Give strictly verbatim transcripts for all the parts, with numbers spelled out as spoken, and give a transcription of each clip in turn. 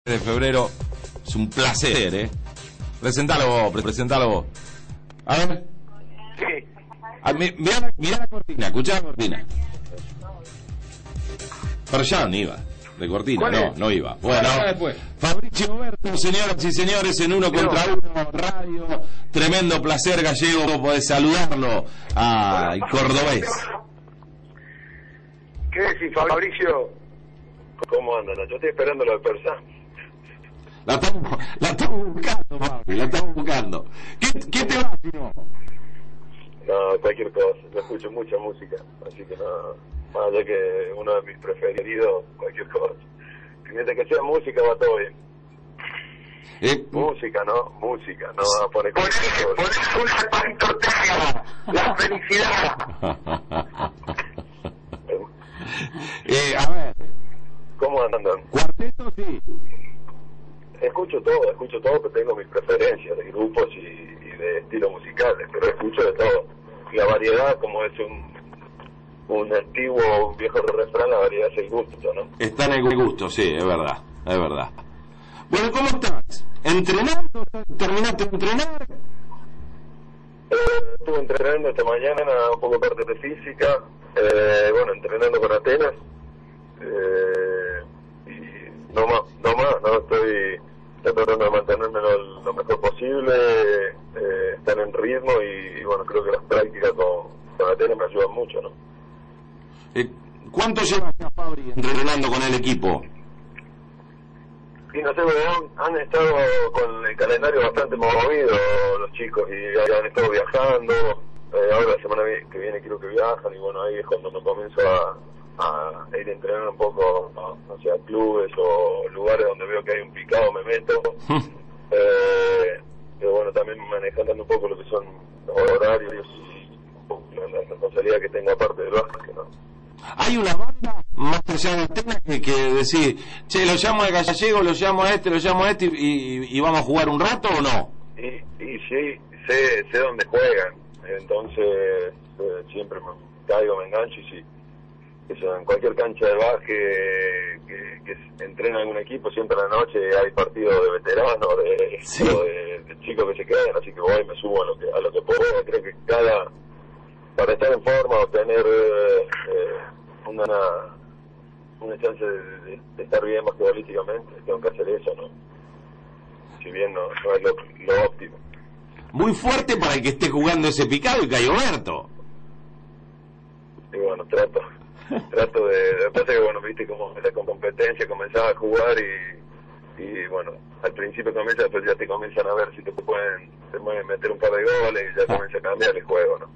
de febrero. Es un placer, ¿eh? Presentalo vos, presentalo vos. A ver. Sí. A, mi, mirá, mirá la cortina, escuchá la cortina. Pero ya no iba. De cortina, no, es? no iba. Bueno, después. Fabricio Oberto, señoras y señores, en uno contra uno, radio. Tremendo placer, Gallego, podés saludarlo al cordobés. ¿Qué decís, Fabricio? ¿Cómo andan, Nacho? Estoy esperando lo de Persán. La estamos, la estamos buscando, Fabri, la estamos buscando. ¿Qué, qué te va, si no? No, cualquier cosa. Yo escucho mucha música, así que no. Más allá que uno de mis preferidos, cualquier cosa. Mientras que sea música, va todo bien. Eh, música, ¿no? Música, no va a poner con eso. Poner una pantalla, la felicidad. eh, a ver. ¿Cómo andan? Cuarteto, sí. Escucho todo, escucho todo, pero tengo mis preferencias de grupos y, y de estilos musicales, pero escucho de todo. La variedad, como es un, un antiguo, un viejo refrán, la variedad es el gusto, ¿no? Está en el gusto, sí, es verdad, es verdad. Bueno, ¿cómo estás? ¿Entrenando? ¿Terminaste de entrenar? Eh, estuve entrenando esta mañana, un poco de parte de física, eh, bueno, entrenando con Atenas, eh, y no más, no más, no estoy tratando de mantenerme lo, lo mejor posible, eh, estar en ritmo y, y bueno, creo que las prácticas con, con Atenas me ayudan mucho, ¿no? Eh, ¿Cuánto llevas, Fabri, entrenando con el equipo? Y no sé, han, han estado con el calendario bastante movido los chicos y han estado viajando, eh, ahora la semana que viene creo que viajan y bueno, ahí es cuando me comienzo a, a ir a entrenar un poco, no, no sé, a clubes o lugares donde veo que hay un picado, me meto. eh, pero bueno, también manejando un poco lo que son los horarios y un poco la responsabilidad que tengo aparte del básquet, ¿no? ¿Hay una banda más allá de Atenas que, que decir, che, lo llamo a Gallego, lo llamo a este, lo llamo a este y, y, y vamos a jugar un rato o no? Y, y sí, sé, sé dónde juegan, entonces eh, siempre me caigo, me engancho y sí. Eso, en cualquier cancha de básquet que, que, que entrena algún equipo, siempre a la noche hay partidos de veteranos, de, sí. o de, de chicos que se quedan, así que voy y me subo a lo que, a lo que puedo. Creo que cada, para estar en forma o tener eh, una, una chance de, de, de estar bien basquetbolísticamente, tengo que hacer eso, ¿no? Si bien no, no es lo, lo óptimo. Muy fuerte para el que esté jugando ese picado y Cayo Berto. Y bueno, trato. Trato de, de pasa que bueno, viste como la competencia comenzaba a jugar y, y bueno, al principio comienza, después ya te comienzan a ver si te pueden, te pueden meter un par de goles y ya comienza a cambiar el juego, ¿no?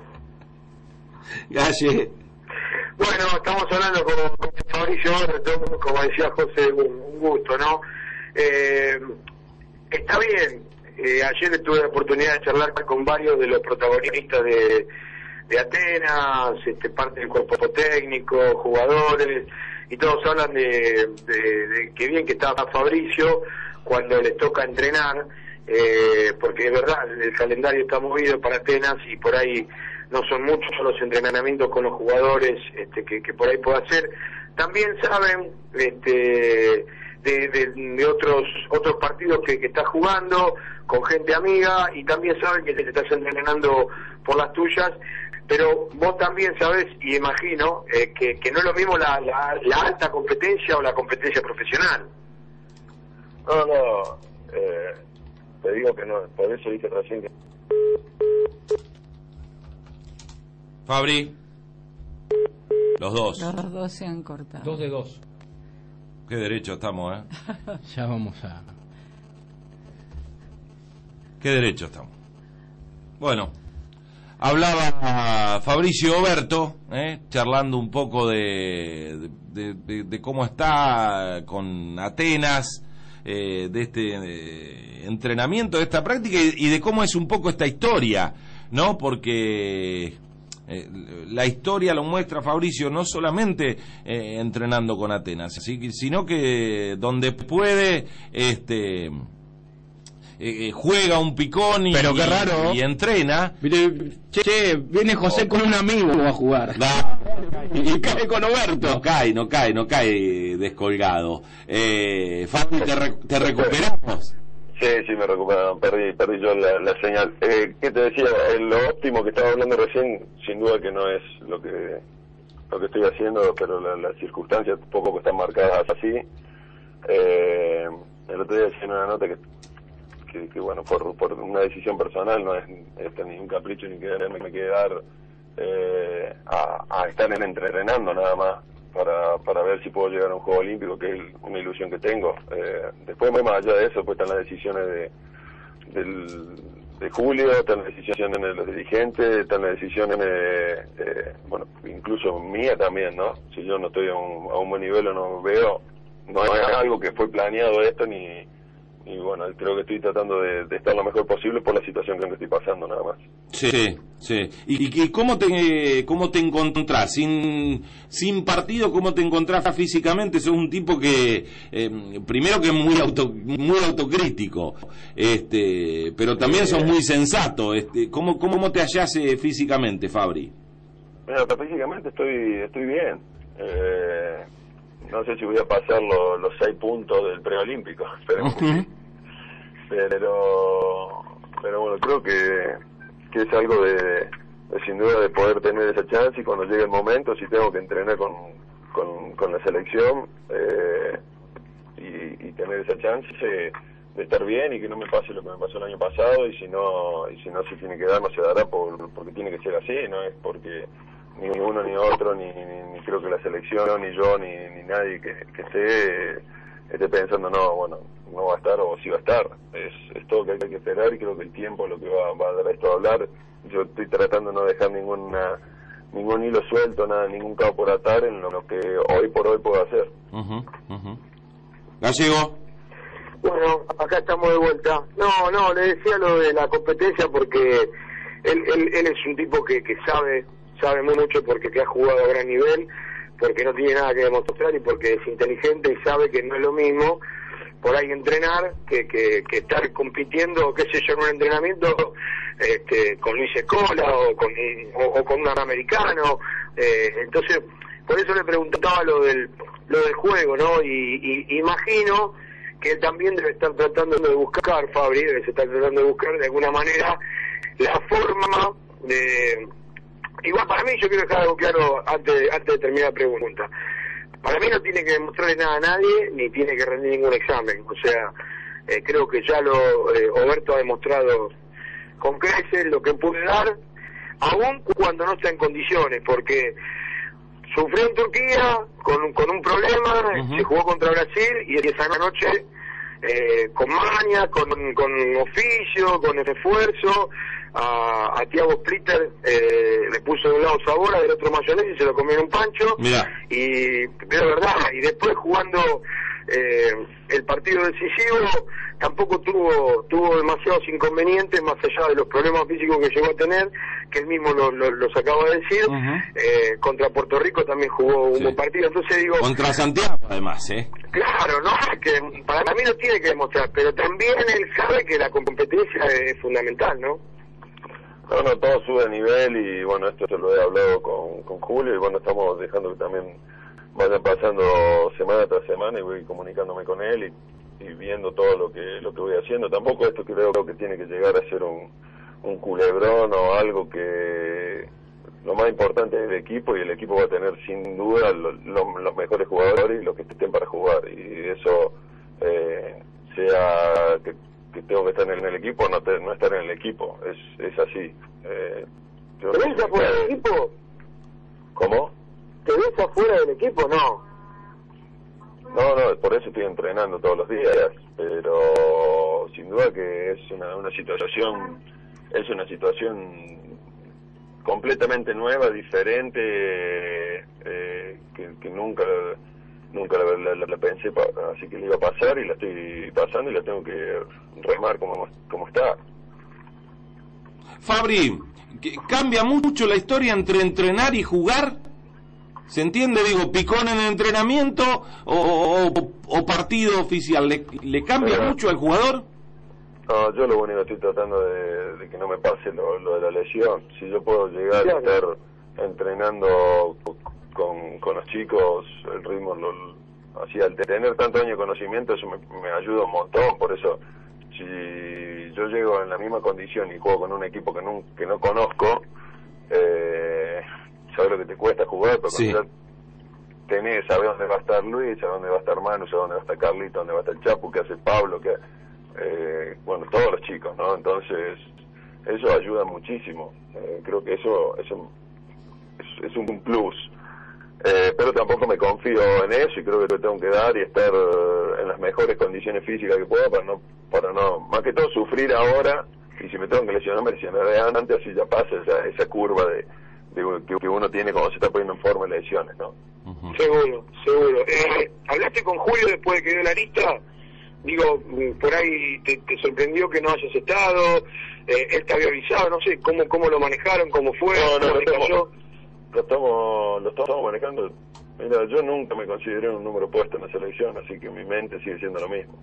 Galle. Bueno, estamos hablando con, con Fabricio Oberto, como decía José, un, un gusto, ¿no? Eh, está bien, eh, ayer tuve la oportunidad de charlar con varios de los protagonistas de de Atenas, este, parte del cuerpo técnico, jugadores, y todos hablan de, de, de que bien que está Fabricio cuando les toca entrenar, eh, porque es verdad, el calendario está movido para Atenas y por ahí no son muchos los entrenamientos con los jugadores este, que, que por ahí puede hacer. También saben este, de, de, de otros otros partidos que, que está jugando con gente amiga y también saben que te estás entrenando por las tuyas. Pero vos también sabés, y imagino, eh, que, que no es lo mismo la, la, la alta competencia o la competencia profesional. No, no, eh, te digo que no, por eso dije recién que... Fabri. Los dos. Los dos se han cortado. Dos de dos. Qué derecho estamos, ¿eh? Ya vamos a... Qué derecho estamos. Bueno. Hablaba Fabricio Oberto, ¿eh? Charlando un poco de, de, de, de cómo está con Atenas, eh, de este eh, entrenamiento, de esta práctica y, y de cómo es un poco esta historia, ¿no? Porque eh, la historia lo muestra Fabricio no solamente eh, entrenando con Atenas, así que, sino que donde puede, este eh, juega un Picón y, pero qué raro. y, y entrena. Che, che, viene José con un amigo a jugar. No, y cae con Oberto. No cae, no cae, no cae descolgado. Eh, Fabi, ¿te, re, te recuperamos? Sí, sí, me recuperaron, perdí, perdí yo la, la señal. Eh, ¿Qué te decía? Eh, lo óptimo que estaba hablando recién, sin duda que no es lo que lo que estoy haciendo, pero la, las circunstancias poco que están marcadas así. Eh, el otro día decía en una nota que, que, que bueno, por, por una decisión personal, no es este, ni un capricho ni que me, me quedar eh, a, a estar en entrenando nada más. Para, para ver si puedo llegar a un Juego Olímpico, que es una ilusión que tengo. Eh, después, muy más allá de eso, pues están las decisiones de, del, de Julio, están las decisiones de los dirigentes, están las decisiones, de, eh, bueno, incluso mía también, ¿no? Si yo no estoy a un, a un buen nivel o no veo, no es algo que fue planeado esto, ni, ni bueno, creo que estoy tratando de, de estar lo mejor posible por la situación que estoy pasando, nada más. Sí, sí. ¿Y, y cómo te cómo te encontrás? Sin sin partido, ¿cómo te encontrás físicamente? Sos un tipo que, eh, primero que es muy auto, muy autocrítico, este, pero también sos muy sensato. Este, ¿cómo, cómo te hallás eh, físicamente, Fabri? Bueno, físicamente estoy estoy bien. Eh, no sé si voy a pasar lo, los seis puntos del preolímpico, esperemos que sí. Pero, pero bueno, creo que que es algo de, de sin duda de poder tener esa chance, y cuando llegue el momento, si tengo que entrenar con, con, con la selección eh, y, y tener esa chance de, de estar bien y que no me pase lo que me pasó el año pasado, y si no y si no se tiene que dar, no se dará por, porque tiene que ser así, no es porque ni uno ni otro, ni, ni, ni creo que la selección, ni yo, ni, ni nadie que, que esté, esté pensando, no, bueno, no va a estar o sí va a estar. Es, es todo que hay que esperar, y creo que el tiempo es lo que va, va a dar esto a hablar. Yo estoy tratando de no dejar ninguna ningún hilo suelto, nada, ningún cabo por atar en lo que hoy por hoy puedo hacer. Uh-huh, uh-huh. Gallego. Bueno, acá estamos de vuelta. No, no, le decía lo de la competencia porque él, él, él es un tipo que, que sabe, sabe mucho, porque que ha jugado a gran nivel, porque no tiene nada que demostrar y porque es inteligente y sabe que no es lo mismo por ahí entrenar que, que, que estar compitiendo, qué sé yo, en un entrenamiento este, con Luis Escola o con, o, o con un americano. Eh, entonces, por eso le preguntaba lo del lo del juego, ¿no? Y, y imagino que él también debe estar tratando de buscar, Fabri, debe estar tratando de buscar de alguna manera la forma de... Igual para mí, yo quiero dejar algo claro antes, antes de terminar la pregunta. Para mí no tiene que demostrarle nada a nadie, ni tiene que rendir ningún examen. O sea, eh, creo que ya lo eh, Oberto ha demostrado con creces lo que puede dar, aún cuando no está en condiciones, porque sufrió en Turquía con, con un problema, uh-huh. Se jugó contra Brasil y esa noche eh, con maña, con, con oficio, con esfuerzo, a, a Thiago Splitter eh, le puso de un lado sabor, del otro mayonesa y se lo comió en un pancho. Mirá. Y de verdad, y después jugando eh, el partido decisivo tampoco tuvo tuvo demasiados inconvenientes, más allá de los problemas físicos que llegó a tener, que él mismo lo, lo, los acaba de decir. Uh-huh. eh, contra Puerto Rico también jugó un sí. buen partido, entonces digo... Contra Santiago, además, ¿eh? Claro, no, que para mí no tiene que demostrar, pero también él sabe que la competencia es fundamental, ¿no? No, no, todo sube de nivel, y bueno, esto se lo he hablado con, con Julio, y bueno, estamos dejando que también vayan pasando semana tras semana, y voy comunicándome con él y, y viendo todo lo que lo que voy haciendo. Tampoco esto creo que tiene que llegar a ser un, un culebrón o algo que... Lo más importante es el equipo, y el equipo va a tener sin duda lo, lo, los mejores jugadores y los que estén para jugar, y eso eh, sea que, que tengo que estar en el equipo, no, te, no estar en el equipo, es, es así. Eh, ¿Te ves afuera del equipo? ¿Cómo? ¿Te ves afuera del equipo? No. No, no, por eso estoy entrenando todos los días, pero sin duda que es una, una situación, es una situación completamente nueva, diferente, eh, que, que nunca nunca la, la, la, la pensé, pa, así que le iba a pasar, y la estoy pasando, y la tengo que remar como, como está. Fabri, ¿cambia mucho la historia entre entrenar y jugar? ¿Se entiende? Digo, Picón en el entrenamiento o, o, o partido oficial, ¿le, le cambia Pero, mucho al jugador? No, yo lo único que estoy tratando de, de que no me pase lo, lo de la lesión. Si yo puedo llegar claro. a estar entrenando con, con los chicos, el ritmo, lo, así al tener tanto año de conocimiento, eso me, me ayuda un montón. Por eso, si yo llego en la misma condición y juego con un equipo que no, que no conozco, eh, sabes lo que te cuesta jugar, pero sí. cuando ya tenés, sabes dónde va a estar Luis, sabes dónde va a estar Manu, sabes dónde va a estar Carlito, dónde va a estar el Chapu, qué hace Pablo, que eh, bueno, todos los chicos, ¿no? Entonces, eso ayuda muchísimo. Eh, creo que eso, eso es, es un plus. Eh, pero tampoco me confío en eso y creo que lo tengo que dar y estar eh, en las mejores condiciones físicas que pueda para no, para no, más que todo sufrir ahora, y si me tengo que lesionar, me lesionaré antes, así ya pasa esa, esa curva de, de que, que uno tiene cuando se está poniendo en forma de lesiones, ¿no? Uh-huh. Seguro, seguro. Eh, ¿Hablaste con Julio después de que dio la lista? Digo, por ahí te, te sorprendió que no hayas estado, eh, él te había avisado, no sé, ¿cómo cómo lo manejaron, cómo fue, no, no, cómo lo, te cayó? estamos, lo, estamos, lo estamos manejando. Mira, yo nunca me consideré un número puesto en la selección, así que mi mente sigue siendo lo mismo.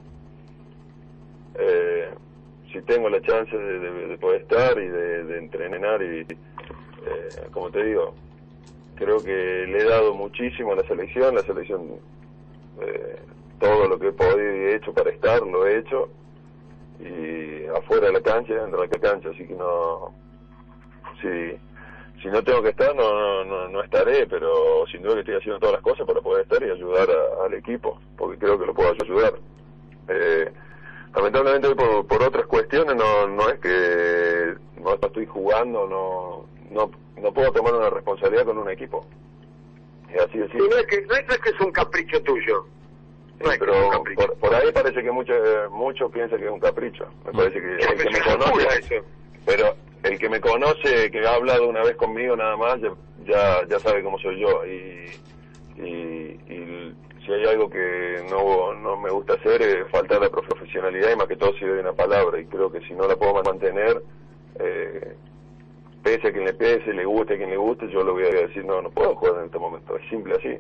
Eh, si tengo la chance de, de, de poder estar y de, de entrenar y, eh, como te digo, creo que le he dado muchísimo a la selección, la selección... Eh, todo lo que he podido y he hecho para estar, lo he hecho, y afuera de la cancha y dentro de la cancha, así que no, si, si no tengo que estar, no, no, no, no estaré, pero sin duda que estoy haciendo todas las cosas para poder estar y ayudar a, al equipo, porque creo que lo puedo ayudar. Eh, lamentablemente por, por otras cuestiones no, no es que no estoy jugando, no, no, no puedo tomar una responsabilidad con un equipo. Y así es. Sí, no es que, no es que es un capricho tuyo. No sí, pero por, por ahí parece que muchos mucho piensan que es un capricho. Me parece que el que me conoce, pero el que me conoce, que ha hablado una vez conmigo nada más, ya ya sabe cómo soy yo. Y, y, y si hay algo que no no me gusta hacer es faltar la profesionalidad, y más que todo si doy una palabra, y creo que si no la puedo mantener, eh, pese a quien le pese, le guste a quien le guste, yo le voy a decir, no, no puedo jugar en este momento, es simple así.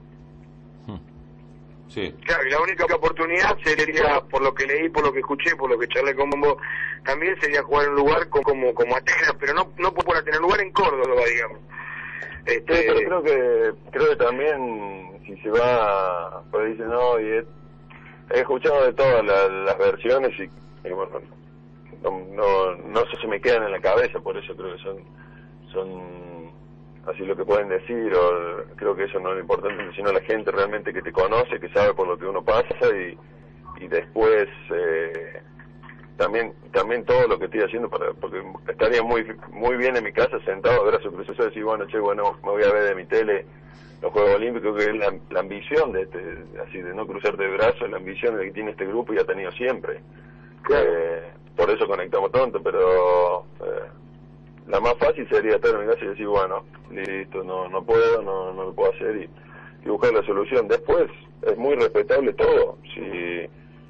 Sí. Claro, y la única oportunidad sería, por lo que leí, por lo que escuché, por lo que charlé con vos, también sería jugar en un lugar como como Atenas, pero no no por tener lugar en Córdoba, digamos. Este... Sí, pero creo que creo que también si se va, pues dice no, y he, he escuchado de todas la, las versiones y, y bueno, no, no no se me quedan en la cabeza, por eso creo que son son así lo que pueden decir, o creo que eso no es lo importante, sino la gente realmente que te conoce, que sabe por lo que uno pasa, y, y después eh, también también todo lo que estoy haciendo, para porque estaría muy muy bien en mi casa sentado a ver a su proceso y decir, bueno, che, bueno, me voy a ver de mi tele los Juegos Olímpicos, que es la, la ambición de este, así de no cruzarte de brazos, la ambición de que tiene este grupo y ha tenido siempre. Claro. Eh, por eso conectamos tanto, pero... Eh, la más fácil sería estar en mi casa y decir, bueno, listo, no no puedo, no no lo puedo hacer, y, y buscar la solución. Después es muy respetable todo. Si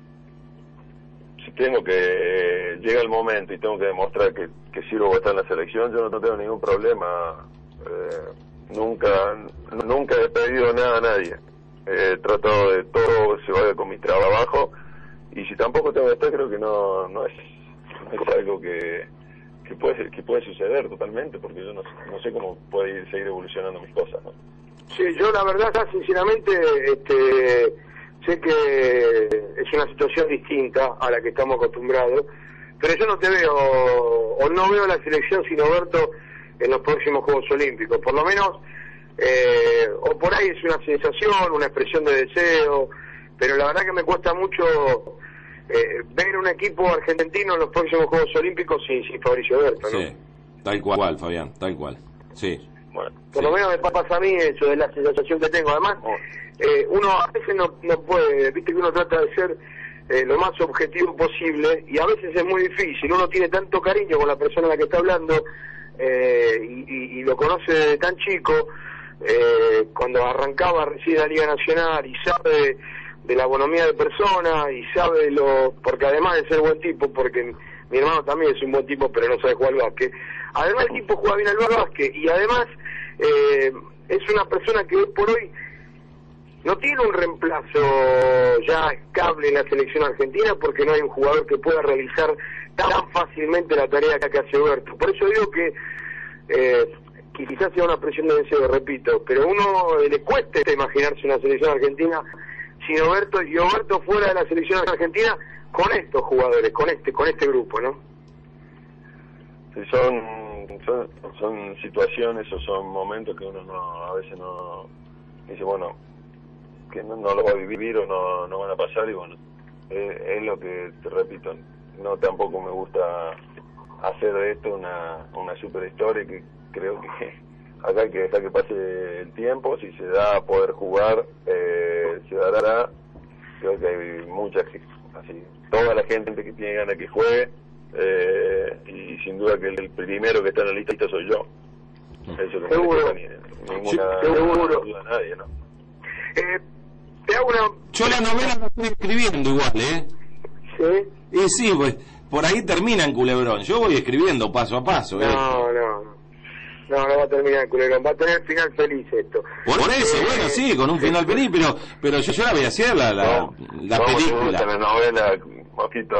si tengo que, llega el momento y tengo que demostrar que, que sirvo para estar en la selección, yo no tengo ningún problema. Eh, nunca nunca he pedido nada a nadie. He tratado de todo se vaya con mi trabajo, y si tampoco tengo que estar, creo que no no es, no es algo que que puede que puede suceder totalmente, porque yo no, no sé cómo puede ir, seguir evolucionando mis cosas, ¿no? Sí, yo la verdad, sinceramente, este, sé que es una situación distinta a la que estamos acostumbrados, pero yo no te veo, o no veo la selección sin Oberto en los próximos Juegos Olímpicos, por lo menos, eh, o por ahí es una sensación, una expresión de deseo, pero la verdad que me cuesta mucho... Eh, ver un equipo argentino en los próximos Juegos Olímpicos sin, sin Fabricio Oberto, ¿no? Sí, tal cual, Fabián, tal cual. Sí. Bueno, por sí. lo menos me pasa a mí eso, es la sensación que tengo. Además, eh, uno a veces no, no puede, viste que uno trata de ser eh, lo más objetivo posible, y a veces es muy difícil. Uno tiene tanto cariño con la persona a la que está hablando, eh, y, y, y lo conoce desde tan chico, eh, cuando arrancaba recién la Liga Nacional, y sabe de la bonomía de persona, y sabe lo, porque además de ser buen tipo, porque mi hermano también es un buen tipo, pero no sabe jugar al básquet, además el tipo juega bien al básquet, y además eh, es una persona que hoy por hoy no tiene un reemplazo ya estable en la selección argentina porque no hay un jugador que pueda realizar tan fácilmente la tarea que hace Oberto. Por eso digo que eh, quizás sea una presión de deseo, repito, pero uno eh, le cuesta imaginarse una selección argentina sin Oberto, y Oberto fuera de la selección argentina con estos jugadores, con este con este grupo, ¿no? Sí, son, son son situaciones o son momentos que uno no a veces no dice, bueno, que no, no lo va a vivir o no, no van a pasar, y bueno, es, es lo que te repito, no tampoco me gusta hacer de esto una, una super historia, que creo que acá hay que dejar que pase el tiempo. Si se da a poder jugar, eh, se dará. Creo que hay mucha, así, toda la gente que tiene ganas que juegue, eh, y sin duda que el primero que está en la lista soy yo. Eso que seguro. no me ni, ninguna seguro. duda a nadie, ¿no? Eh, te hago una... Yo la novela la estoy escribiendo igual, ¿eh? ¿Sí? Y sí, pues por ahí termina en Culebrón. Yo voy escribiendo paso a paso, ¿eh? No, no. No, no va a terminar en Culebrón, va a tener final feliz esto. Por eso, Eh, bueno, sí, con un final feliz, pero pero yo, yo la voy a hacer, la, la, No, la ¿cómo te película. gusta la novela, Mosquito?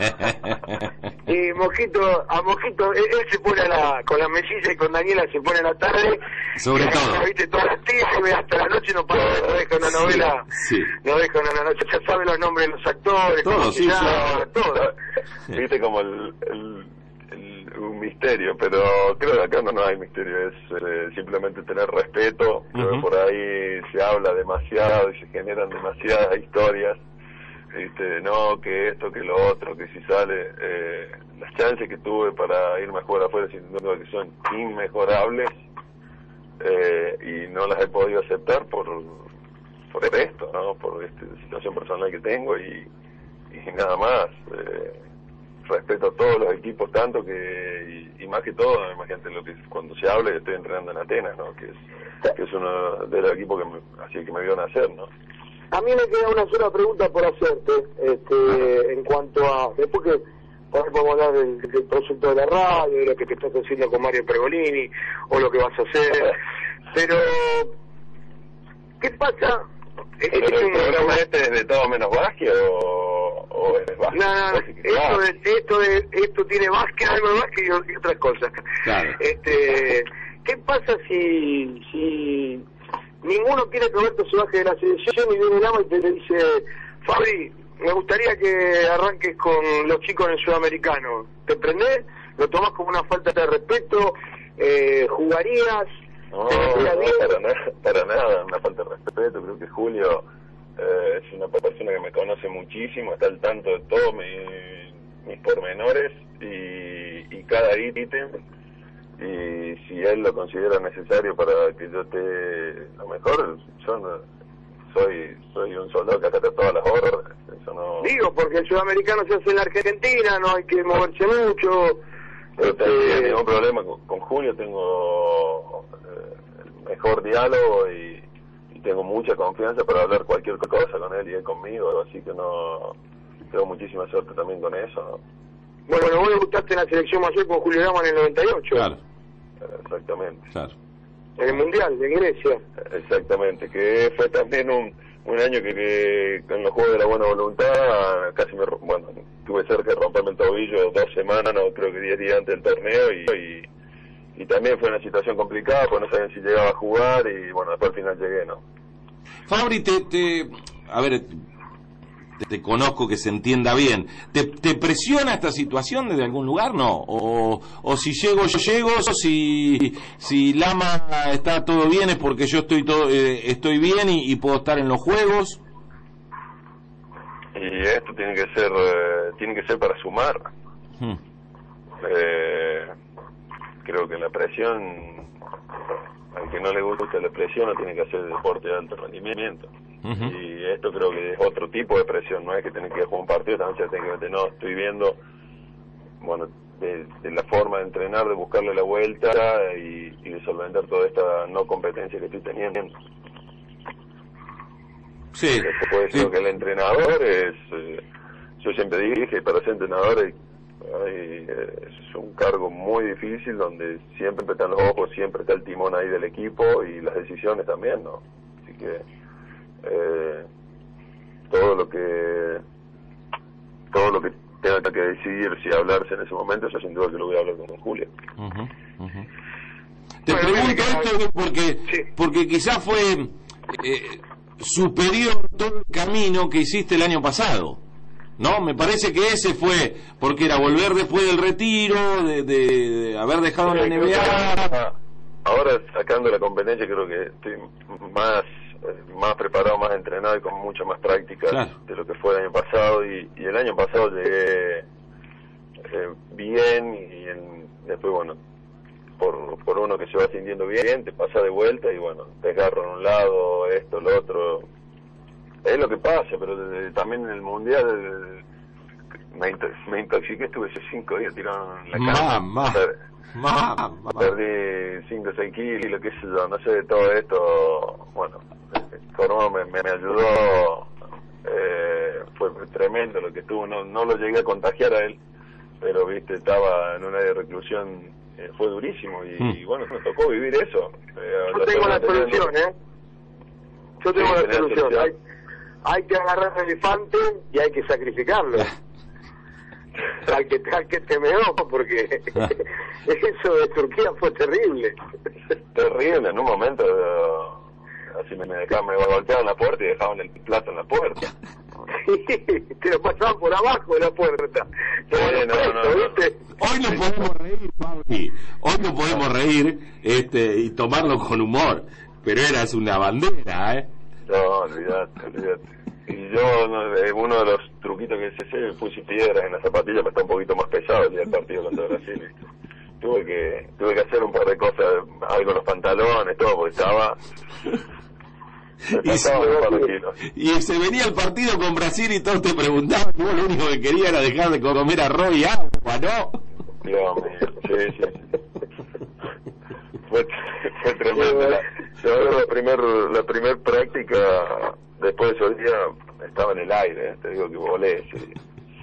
Y Mosquito, a Mosquito, él, él se pone a la, con la melliza y con Daniela se pone a la tarde. Sobre y, todo. Viste, todas las tías, hasta la noche no para, no deja una novela, Sí, sí. no deja una noche, ya sabe los nombres de los actores, Todo, cómo sí, se llama, sí. todo. Viste como el, el, el- un misterio, pero creo que acá no, no hay misterio, es eh, simplemente tener respeto. Creo que Ujú. por ahí se habla demasiado y se generan demasiadas historias, viste, no, que esto, que lo otro, que si sale, eh, las chances que tuve para irme a jugar afuera sin duda que son inmejorables, eh, y no las he podido aceptar por por esto, ¿no? Por esta situación personal que tengo, y, y nada más. Eh, respeto a todos los equipos tanto que, y, y más que todo, imagínate lo que es cuando se habla, estoy entrenando en Atenas, ¿no? Que es, que es uno de los equipos que me, así que me vio nacer, ¿no? A mí me queda una sola pregunta por hacerte, este, en cuanto a, después que por ahí podemos hablar del, del proyecto de la radio, de lo que te estás haciendo con Mario Pergolini, o lo que vas a hacer, pero, ¿qué pasa? ¿Pero Este es el un- programa este es de todo menos básquet o, o es No, básquet? no, no, Así que, esto, claro. de, esto, de, esto tiene básquet, algo de básquet y, y otras cosas. Claro. Este, ¿qué pasa si, si ninguno quiere que Roberto se baje de la selección y viene Lama y te le dice, Fabri, me gustaría que arranques con los chicos en el sudamericano? ¿Te prendés? ¿Lo tomás como una falta de respeto? Eh, ¿Jugarías? No, ¿Te vendría no, bien? para nada, para nada, una falta de respeto. Creo que Julio eh, es una persona que me conoce muchísimo, está al tanto de todos mis, mis pormenores y, y cada ítem, y si él lo considera necesario para que yo esté lo mejor, yo no, soy soy un soldado que acata todas las órdenes. Eso no... Digo, porque el sudamericano se hace en la Argentina, no hay que moverse mucho. No tengo Este, ningún problema con, con Julio, tengo eh, el mejor diálogo y, y tengo mucha confianza para hablar cualquier cosa con él y él conmigo, así que no tengo muchísima suerte también con eso, ¿no? Bueno, vos debutaste en la selección mayor con Julio Lama en el noventa y ocho, Claro, Eh, Exactamente, claro. en el Mundial de Grecia. exactamente, que fue también un, un año que, que con los Juegos de la Buena Voluntad casi me, ro- bueno, tuve cerca de romperme el tobillo dos semanas, no creo que diez días antes del torneo, y, y, y también fue una situación complicada, pues no sabían si llegaba a jugar, y bueno, después al final llegué, ¿no? Fabri, te, te, a ver, te, te conozco, que se entienda bien. ¿Te, te presiona esta situación desde algún lugar? No. O, o si llego, yo llego. Si, si Lama está todo bien es porque yo estoy todo, eh, estoy bien y, y puedo estar en los juegos. Y esto tiene que ser, eh, tiene que ser para sumar. Hmm. Eh, creo que la presión, al que no le gusta la presión, no tiene que hacer deporte de alto rendimiento. Ujú. Y esto creo que es otro tipo de presión, no es que tenés que jugar un partido, también se tiene que meter, no, estoy viendo, bueno, de, de la forma de entrenar, de buscarle la vuelta y, y de solventar toda esta no competencia que estoy teniendo. Sí. Después Sí. creo que el entrenador es, eh, yo siempre dije, para ser entrenador hay, hay, eh, es un cargo muy difícil donde siempre están los ojos, siempre está el timón ahí del equipo y las decisiones también, ¿no? Así que eh, todo lo que todo lo que tenga que decidir si hablarse en ese momento, yo sin duda que lo voy a hablar con Julio. Uh-huh, uh-huh. Te bueno, pregunto esto porque sí. porque quizás fue eh, superior todo el camino que hiciste el año pasado, ¿no? Me parece que ese fue, porque era volver después del retiro, de, de, de haber dejado sí, la N B A. Ahora, sacando la competencia, creo que estoy más más preparado, más entrenado y con mucha más práctica claro. de lo que fue el año pasado, y, y el año pasado llegué eh, bien, y en, después, bueno, por, por uno que se va sintiendo bien, te pasa de vuelta y bueno, te agarro en un lado, esto, lo otro, es lo que pasa, pero desde, también en el Mundial me, me intoxiqué, estuve esos cinco días tirado en la cama. Mamá. Mamá. Perdí cinco o seis kilos, qué sé yo, no sé, de todo esto, bueno, Cormó me, me ayudó, eh, fue tremendo lo que estuvo, no, no lo llegué a contagiar a él, pero viste, estaba en una de reclusión, eh, fue durísimo, y, mm. y bueno, me tocó vivir eso. Eh, Yo tengo la solución, ¿eh? Yo tengo sí, la solución, hay, hay que agarrar el elefante y hay que sacrificarlo. al que al que temeó, porque eso de Turquía fue terrible. Terrible, en un momento así me dejaban, me golpeaban la puerta y dejaban el plato en la puerta. Te lo pasaban por abajo de la puerta. Sí, no, no, no, ¿viste? Hoy no podemos reír, Fabi. Hoy no podemos reír este, y tomarlo con humor, pero eras una bandera, ¿eh? No, olvidate, olvidate. Y yo, no, uno de los truquitos que sé, puse piedras en la zapatilla, pero está un poquito más pesado el día del partido contra Brasil, ¿viste? Tuve que tuve que hacer un par de cosas, algo en los pantalones, todo, porque estaba... Y se, y se venía el partido con Brasil y todos te preguntaban, y vos lo único que quería era dejar de comer arroz y agua, ¿no? Dios mío, sí, sí. Fue, fue tremendo. La, la, primer, la primer práctica, después de esos días, estaba en el aire, ¿eh? Te digo que volé. Sí.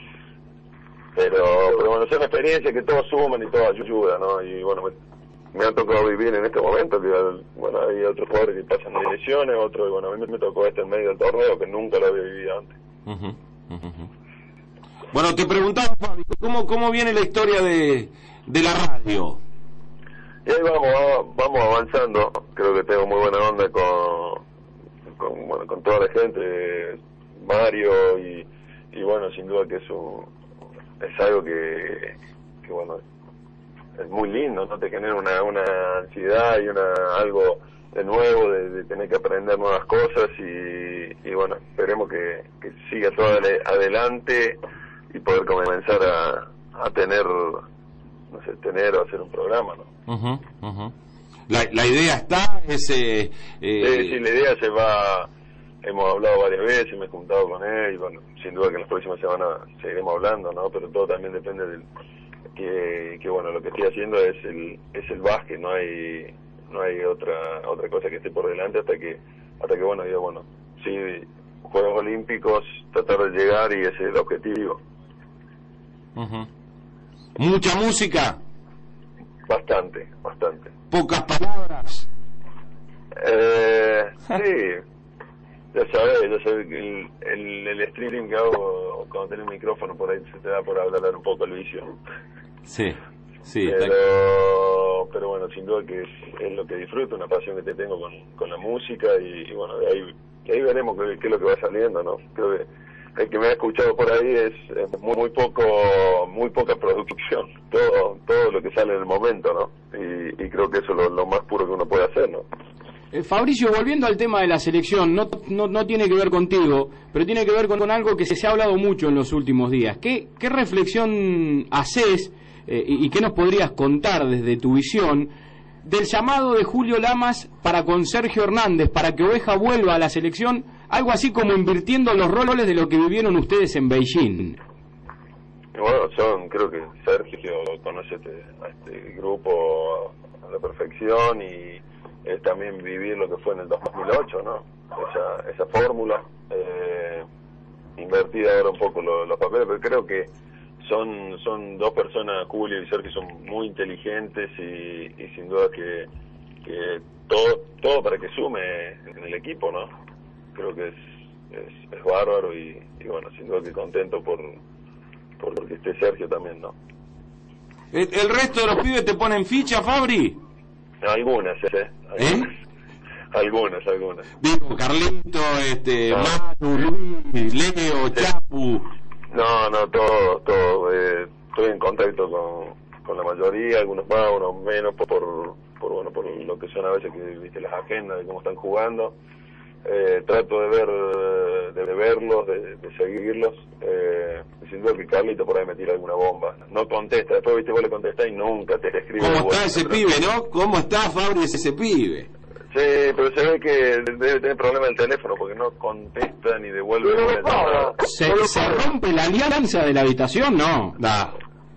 Pero, pero bueno, son experiencias que todos suman y todos ayudan, ¿no? Y bueno, me, me ha tocado vivir en este momento, que bueno, hay otros jugadores que pasan de lesiones, otros, bueno, a mí me tocó este en medio del torneo, que nunca lo había vivido antes. Uh-huh, uh-huh. Bueno, te preguntaba, Fabi, ¿cómo, cómo viene la historia de, de la radio? Y ahí vamos, vamos avanzando, creo que tengo muy buena onda con, con, bueno, con toda la gente, Mario, y, y bueno, sin duda que es un, es algo que, que bueno, es muy lindo, ¿no? Te genera una, una ansiedad y una algo de nuevo, de, de tener que aprender nuevas cosas, y, y bueno, esperemos que, que siga todo adelante y poder comenzar a, a tener, no sé, tener o hacer un programa, ¿no? Uh-huh, uh-huh. La, la idea está, ese... Eh... Sí, sí, la idea se va, hemos hablado varias veces, me he juntado con él, y bueno, sin duda que en las próximas semanas seguiremos hablando, ¿no? Pero todo también depende del... Que, que bueno, lo que estoy haciendo es el es el básquet, no hay no hay otra otra cosa que esté por delante hasta que hasta que bueno, digo, bueno, sí, Juegos Olímpicos, tratar de llegar, y ese es el objetivo. Uh-huh. ¿Mucha música? Bastante, bastante. ¿Pocas palabras? Eh, sí, ya sabes, ya sabes que el, el, el streaming que hago cuando tenés el micrófono por ahí se te da por hablar un poco el vicio. Sí, sí. Pero, pero bueno, sin duda que es, es lo que disfruto, una pasión que te tengo con, con la música, y, y bueno, de ahí, de ahí veremos qué, qué es lo que va saliendo, ¿no? Creo que el que me ha escuchado por ahí es, es muy, muy poco, muy poca producción, todo todo lo que sale en el momento, ¿no? Y, y creo que eso es lo, lo más puro que uno puede hacer, ¿no? Eh, Fabricio, volviendo al tema de la selección, no, no, no tiene que ver contigo, pero tiene que ver con, con algo que se, se ha hablado mucho en los últimos días. ¿Qué, qué reflexión haces eh, y, y qué nos podrías contar desde tu visión del llamado de Julio Lamas para con Sergio Hernández, para que Oveja vuelva a la selección, algo así como invirtiendo los roles de lo que vivieron ustedes en Beijing? Bueno, son, creo que Sergio conoce este, a este grupo a la perfección, y es también vivir lo que fue en el dos mil ocho, ¿no? Esa, esa fórmula, eh, invertida ahora un poco lo, los papeles, pero creo que son son dos personas, Julio y Sergio, son muy inteligentes, y, y sin duda que, que todo todo para que sume en el equipo, ¿no? creo que es, es, es bárbaro y, y bueno, sin duda que contento por, por porque esté Sergio también, ¿no? ¿El, el resto de los pibes te ponen ficha, Fabri? Algunas, ¿eh? Algunas, ¿Eh? algunas, algunas. Digo, Carlito, este, no. Manu, Luis, Leo, sí. Chapu. No, no, todo, todo. Eh, estoy en contacto con, con la mayoría, algunos más, unos menos, por, por, por bueno, por lo que son a veces que viste las agendas de cómo están jugando. Eh, trato de ver, de, de verlos, de, de seguirlos. Eh, sin duda que Carlito por ahí me tira alguna bomba. No contesta, después viste vos le contestás y nunca te escribe. ¿Cómo está vuelta, ese pero... pibe, no? ¿Cómo está, Fabri, ese, ese pibe? Sí, pero se ve que debe tener problemas el teléfono porque no contesta ni devuelve. No, ¿Se, ¿Se rompe la alianza de la habitación? No. Nah.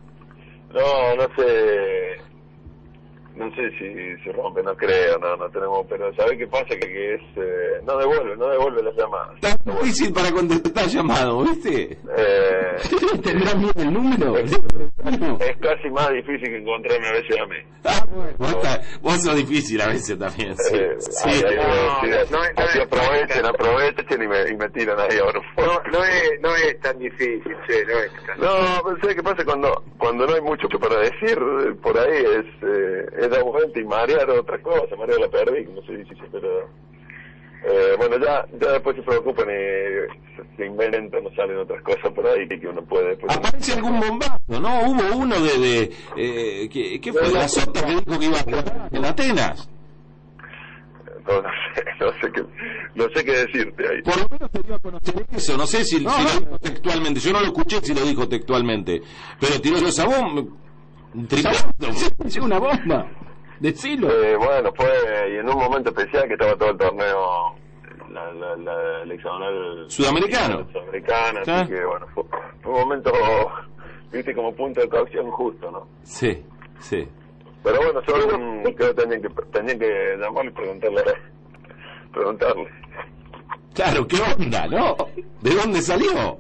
No, no sé. No sé si se rompe, no creo, no, no tenemos, pero ¿sabés qué pasa? Que, que es, eh, no devuelve, no devuelve las llamadas. Está no difícil para contestar llamado, ¿viste? Eh, ¿Tendrás miedo el número? Es, es casi más difícil que encontrarme a veces a mí. Ah, bueno, vos, está, vos sos difícil a veces también, sí. Eh, sí. Ahí, ahí, no, sí, no, no, así no, aprovechen, no, aprovechen y me, y me tiran ahí ahora. No, no es, no es tan difícil, sí, no es tan No, pero ¿sabes qué pasa? Cuando cuando no hay mucho para decir, por ahí es, eh, es dar vuelta y marear otra cosa, marear la perdí, como se dice, pero... Eh, bueno, ya ya después se preocupan y se inventan, no salen otras cosas por ahí que uno puede... Pues, aparece algún bombazo, ¿no? Hubo uno de... de eh, ¿qué, ¿Qué fue? De la Sota que dijo que iba a jugar en Atenas. No, no sé, no sé qué, no sé qué decirte ahí. Por lo menos te dio a conocer eso, no sé si, no, si no. lo dijo textualmente, yo no lo escuché si lo dijo textualmente, pero tiró esa bomba, un triplado. Es una bomba. Decilo. Eh, bueno, fue y en un momento especial que estaba todo el torneo, la, la, la, el hexagonal Sudamericano. Sudamericano, ¿Sí? así que bueno, fue, fue un momento, viste, como punto de caución justo, ¿no? Sí, sí. Pero bueno, son, creo que tenían que, tenían que llamarle y preguntarle, preguntarle. Claro, ¿qué onda, no? ¿De dónde salió? No,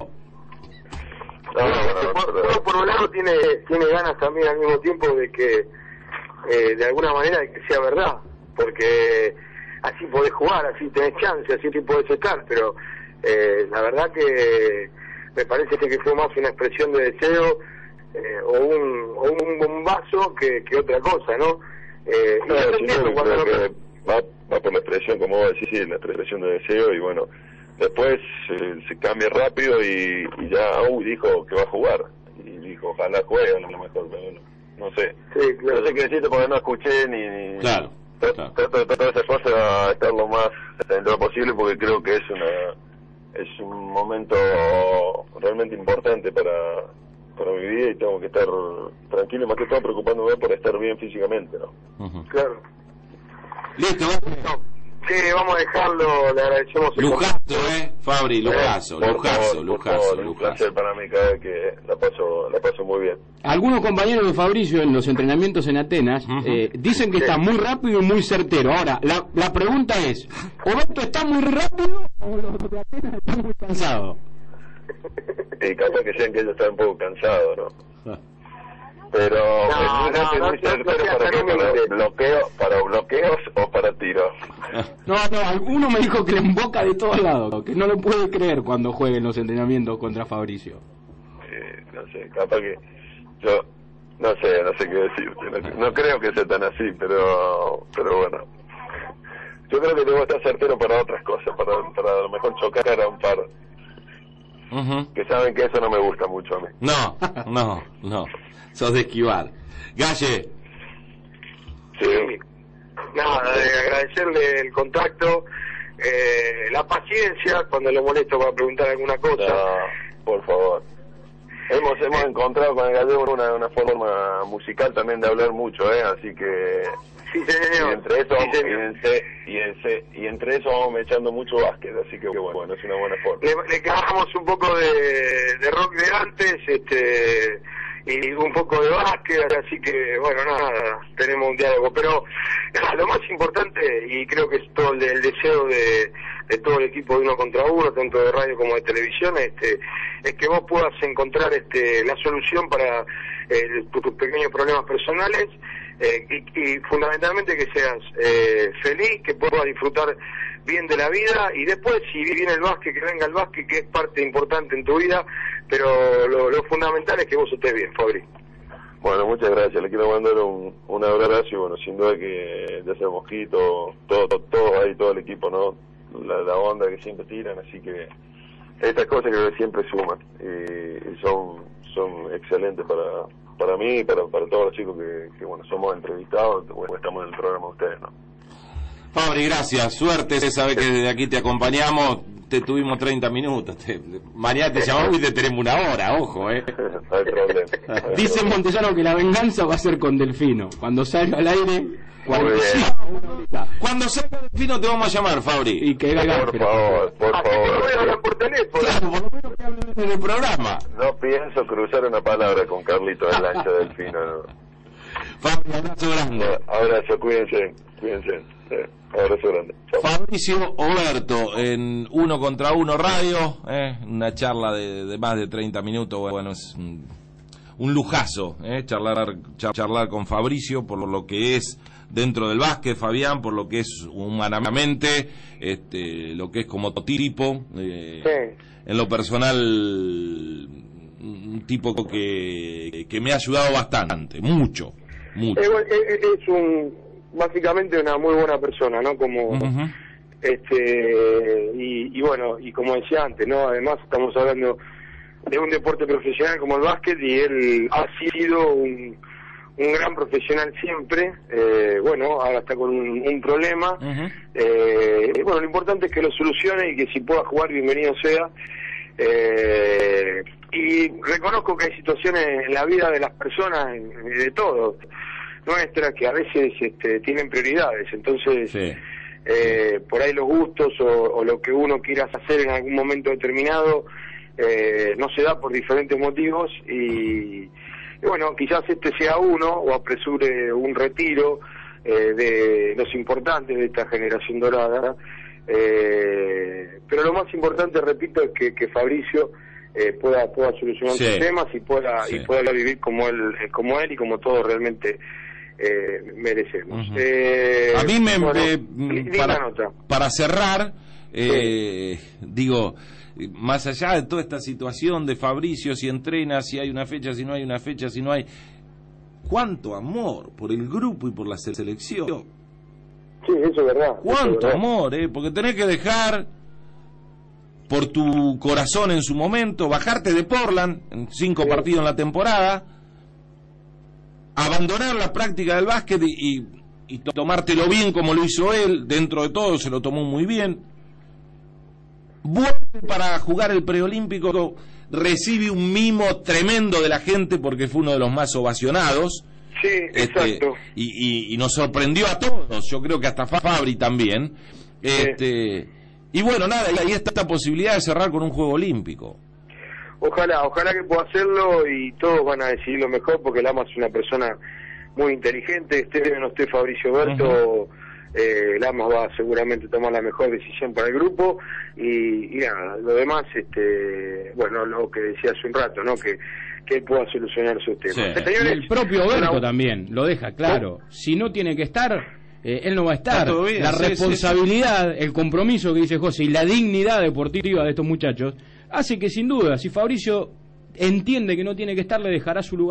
no, no, por, pero- por, por un lado tiene, tiene ganas también al mismo tiempo de que, eh, de alguna manera, de que sea verdad, porque así podés jugar, así tenés chance, así te podés estar, pero eh, la verdad que me parece que fue más una expresión de deseo eh, o, un, o un bombazo que, que otra cosa, ¿no? Eh, y No, yo sí, entiendo no, cuando creo no- que va, va por la expresión, como vos decís, sí, la expresión de deseo y bueno, después eh, se cambia rápido y, y ya, uy, dijo que va a jugar y dijo, ojalá juegue, a lo mejor, pero no, no sé. Sí, claro. No sé qué decirte porque no escuché ni... ni Claro, tra- claro. Trato de tratar esa cosa a estar lo más dentro posible porque creo que es una es un momento realmente importante para para mi vida y tengo que estar tranquilo y más que todo preocupándome por estar bien físicamente, ¿no? Ujú. Claro. Listo, No, sí, vamos a dejarlo, le agradecemos el lujazo, ¿eh? Fabri, lujazo, Eh, por lujazo, favor, por lujazo, favor, un lujazo. placer para mí cada vez que la paso la paso muy bien. Algunos compañeros de Fabricio en los entrenamientos en Atenas Ujú. eh, dicen que está muy rápido y muy certero. Ahora, la, la pregunta es, ¿Roberto está muy rápido o los de Atenas están muy cansados? Y capaz que sean que ellos están un poco cansados, ¿no? Pero No, es muy no, rápido, no, muy no, certero no seas para, tan qué, para humilde. bloqueo, para bloqueos o para tiros. No, no, alguno me dijo que le emboca de todos lados, que no lo puede creer cuando juegue en los entrenamientos contra Fabricio. Eh, no sé, capaz que yo no sé, no sé qué decir. No, no creo que sea tan así, pero pero bueno. Yo creo que debo estar certero para otras cosas, para, para a lo mejor chocar a un par Ujú. que saben que eso no me gusta mucho a mí. No, no, no. Sos de esquivar. Galle, Sí. Sí. Nada, de agradecerle el contacto, eh, la paciencia cuando le molesto para preguntar alguna cosa. No, por favor. Hemos hemos encontrado con el gallego una, una forma musical también de hablar mucho, ¿eh? Así que... Sí, Y señor. entre eso, Sí, y, señor. entre, y, entre, y entre eso vamos echando mucho básquet, así que bueno, bueno, es una buena forma. Le, le quedamos un poco de, de rock de antes, este, y un poco de básquet, así que bueno, nada, tenemos un diálogo, pero nada, lo más importante, y creo que es todo el, el deseo de, de todo el equipo de Uno Contra Uno, tanto de radio como de televisión, este, es que vos puedas encontrar este, la solución para eh, tus, tus pequeños problemas personales, eh, y, y fundamentalmente que seas eh, feliz, que puedas disfrutar bien de la vida, y después si viene el básquet, que venga el básquet, que es parte importante en tu vida, pero lo, lo fundamental es que vos estés bien, Fabri. Bueno, muchas gracias, le quiero mandar un, un abrazo y bueno, sin duda que ya sea Mosquito, todo, todo, todo ahí, todo el equipo, ¿no? La, la onda que siempre tiran, así que estas cosas creo que siempre suman y, y son son excelentes para para mí y para, para todos los chicos que, que bueno, somos entrevistados o estamos en el programa de ustedes, ¿no? Fabri, gracias, suerte, se sabe que desde aquí te acompañamos, te tuvimos treinta minutos, te, mañana te llamamos y te tenemos una hora, ojo, eh. No hay problema. Dice Montellano que la venganza va a ser con Delfino, cuando salga al aire, cuando, cuando salga Delfino te vamos a llamar, Fabri. Y que haga, por favor, por Así favor. que no voy a hablar por teléfono. Claro, por lo menos que hablen en el programa. No pienso cruzar una palabra con Carlito en lancha Delfino, no. Fabri, abrazo grande. Abrazo, cuídense, cuídense. Sí, abrazo grande. Chao. Fabricio Oberto en Uno Contra Uno Radio, eh, una charla de, de más de treinta minutos, bueno, es un, un lujazo, eh, charlar, char, charlar con Fabricio por lo que es dentro del básquet, Fabián, por lo que es humanamente, este, lo que es como tipo, eh, Sí. en lo personal, un tipo que, que me ha ayudado bastante, mucho, mucho. Es, es, es un básicamente una muy buena persona, ¿no? Como Uh-huh. este y, y bueno, y como decía antes, ¿no? Además estamos hablando de un deporte profesional como el básquet y él ha sido un, un gran profesional siempre, eh, bueno, ahora está con un, un problema, Uh-huh. eh, y bueno, lo importante es que lo solucione y que si pueda jugar, bienvenido sea. Eh, y reconozco que hay situaciones en la vida de las personas, de todos, nuestras, que a veces este, tienen prioridades, entonces Sí. eh, por ahí los gustos o, o lo que uno quiera hacer en algún momento determinado eh, no se da por diferentes motivos y, y bueno, quizás este sea uno o apresure un retiro eh, de los importantes de esta generación dorada, eh, pero lo más importante, repito, es que, que Fabricio eh, pueda pueda solucionar Sí. sus temas y pueda Sí. y pueda vivir como él como él y como todos realmente eh, merecemos. Uh-huh. eh, A mí me, bueno, me- di- di para, la nota. para cerrar, eh, digo, más allá de toda esta situación de Fabricio, si entrena, si hay una fecha, si no hay una fecha, si no hay, cuánto amor por el grupo y por la selección, Sí, eso es verdad. eso es cuánto verdad. amor, eh, porque tenés que dejar por tu corazón en su momento, bajarte de Portland en cinco Sí. partidos en la temporada, abandonar la práctica del básquet y, y, y tomártelo bien como lo hizo él, dentro de todo se lo tomó muy bien, vuelve para jugar el preolímpico, recibe un mimo tremendo de la gente porque fue uno de los más ovacionados, Sí, este, exacto. y, y, y nos sorprendió a todos, yo creo que hasta Fabri también, este, y bueno, nada, y ahí está esta posibilidad de cerrar con un juego olímpico. Ojalá, ojalá que pueda hacerlo y todos van a decidir lo mejor porque Lama es una persona muy inteligente, esté o no esté Fabricio Berto, uh-huh. eh, Lama va seguramente a tomar la mejor decisión para el grupo y, y nada, lo demás, este, bueno, lo que decía hace un rato, ¿no? Que, que él pueda solucionar sus temas. Sí. Señores, el propio Berto una... también lo deja claro, ¿no? Si no tiene que estar, eh, él no va a estar. Bien, la sí, responsabilidad, sí, sí. el compromiso que dice José y la dignidad deportiva de estos muchachos hace que sin duda, si Fabricio entiende que no tiene que estar, le dejará su lugar.